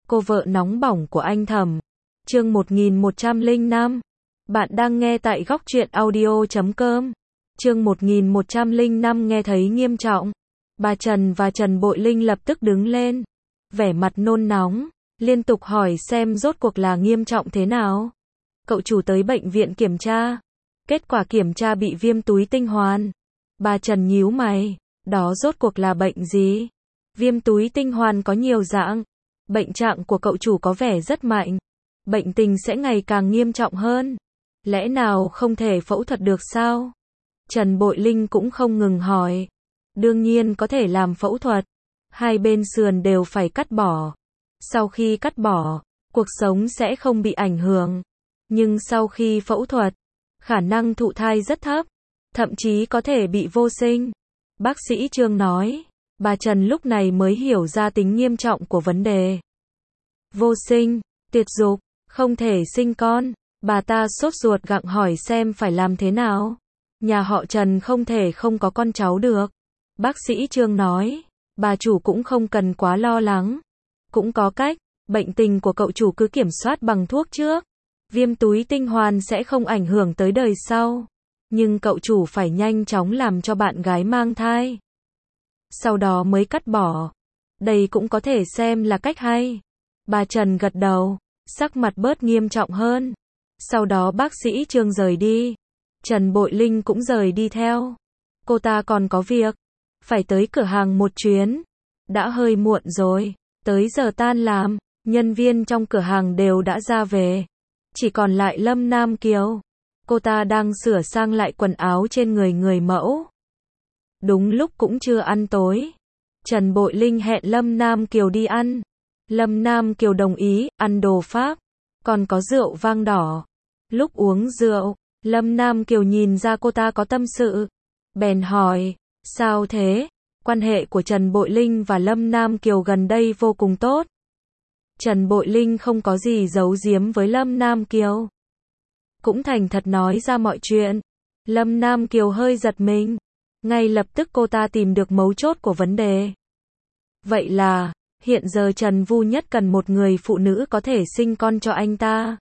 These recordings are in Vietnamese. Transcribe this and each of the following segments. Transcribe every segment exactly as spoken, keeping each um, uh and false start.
cô vợ nóng bỏng của anh Thẩm. Chương một nghìn một trăm lẻ năm. Bạn đang nghe tại góc truyện audio chấm com. Chương một nghìn một trăm lẻ năm nghe thấy nghiêm trọng. Bà Trần và Trần Bội Linh lập tức đứng lên, vẻ mặt nôn nóng, liên tục hỏi xem rốt cuộc là nghiêm trọng thế nào. Cậu chủ tới bệnh viện kiểm tra. Kết quả kiểm tra bị viêm túi tinh hoàn. Bà Trần nhíu mày, đó rốt cuộc là bệnh gì? Viêm túi tinh hoàn có nhiều dạng. Bệnh trạng của cậu chủ có vẻ rất mạnh. Bệnh tình sẽ ngày càng nghiêm trọng hơn. Lẽ nào không thể phẫu thuật được sao? Trần Bội Linh cũng không ngừng hỏi. Đương nhiên có thể làm phẫu thuật. Hai bên sườn đều phải cắt bỏ. Sau khi cắt bỏ, cuộc sống sẽ không bị ảnh hưởng. Nhưng sau khi phẫu thuật, khả năng thụ thai rất thấp. Thậm chí có thể bị vô sinh. Bác sĩ Trương nói. Bà Trần lúc này mới hiểu ra tính nghiêm trọng của vấn đề. Vô sinh, tuyệt dục, không thể sinh con. Bà ta sốt ruột gặng hỏi xem phải làm thế nào. Nhà họ Trần không thể không có con cháu được. Bác sĩ Trương nói. Bà chủ cũng không cần quá lo lắng. Cũng có cách, bệnh tình của cậu chủ cứ kiểm soát bằng thuốc trước. Viêm túi tinh hoàn sẽ không ảnh hưởng tới đời sau. Nhưng cậu chủ phải nhanh chóng làm cho bạn gái mang thai. Sau đó mới cắt bỏ. Đây cũng có thể xem là cách hay. Bà Trần gật đầu, sắc mặt bớt nghiêm trọng hơn. Sau đó bác sĩ Trương rời đi. Trần Bội Linh cũng rời đi theo. Cô ta còn có việc. Phải tới cửa hàng một chuyến. Đã hơi muộn rồi. Tới giờ tan làm, nhân viên trong cửa hàng đều đã ra về. Chỉ còn lại Lâm Nam Kiều. Cô ta đang sửa sang lại quần áo trên người người mẫu. Đúng lúc cũng chưa ăn tối. Trần Bội Linh hẹn Lâm Nam Kiều đi ăn. Lâm Nam Kiều đồng ý, ăn đồ Pháp. Còn có rượu vang đỏ. Lúc uống rượu, Lâm Nam Kiều nhìn ra cô ta có tâm sự. Bèn hỏi, sao thế? Quan hệ của Trần Bội Linh và Lâm Nam Kiều gần đây vô cùng tốt. Trần Bội Linh không có gì giấu giếm với Lâm Nam Kiều. Cũng thành thật nói ra mọi chuyện. Lâm Nam Kiều hơi giật mình. Ngay lập tức cô ta tìm được mấu chốt của vấn đề. Vậy là, hiện giờ Trần Vu Nhất cần một người phụ nữ có thể sinh con cho anh ta.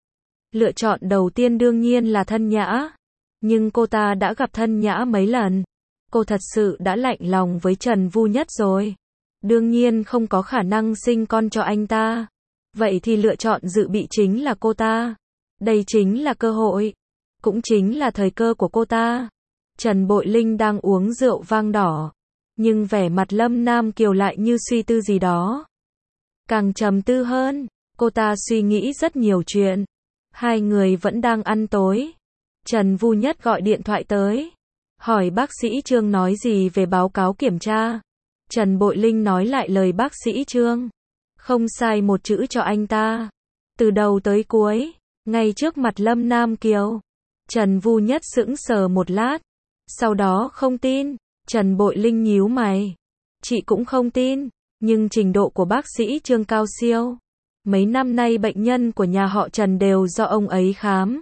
Lựa chọn đầu tiên đương nhiên là Thân Nhã. Nhưng cô ta đã gặp Thân Nhã mấy lần. Cô thật sự đã lạnh lòng với Trần Vu Nhất rồi. Đương nhiên không có khả năng sinh con cho anh ta. Vậy thì lựa chọn dự bị chính là cô ta. Đây chính là cơ hội. Cũng chính là thời cơ của cô ta. Trần Bội Linh đang uống rượu vang đỏ. Nhưng vẻ mặt Lâm Nam Kiều lại như suy tư gì đó. Càng trầm tư hơn. Cô ta suy nghĩ rất nhiều chuyện. Hai người vẫn đang ăn tối. Trần Vu Nhất gọi điện thoại tới. Hỏi bác sĩ Trương nói gì về báo cáo kiểm tra. Trần Bội Linh nói lại lời bác sĩ Trương. Không sai một chữ cho anh ta. Từ đầu tới cuối. Ngay trước mặt Lâm Nam Kiều. Trần Vu Nhất sững sờ một lát. Sau đó không tin. Trần Bội Linh nhíu mày. Chị cũng không tin. Nhưng trình độ của bác sĩ Trương cao siêu. Mấy năm nay bệnh nhân của nhà họ Trần đều do ông ấy khám.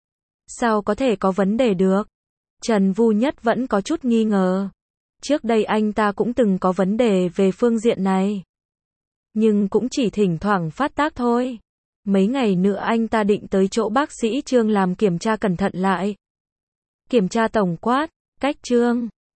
Sao có thể có vấn đề được? Trần Vu Nhất vẫn có chút nghi ngờ. Trước đây anh ta cũng từng có vấn đề về phương diện này. Nhưng cũng chỉ thỉnh thoảng phát tác thôi. Mấy ngày nữa anh ta định tới chỗ bác sĩ Trương làm kiểm tra cẩn thận lại. Kiểm tra tổng quát, cách Trương.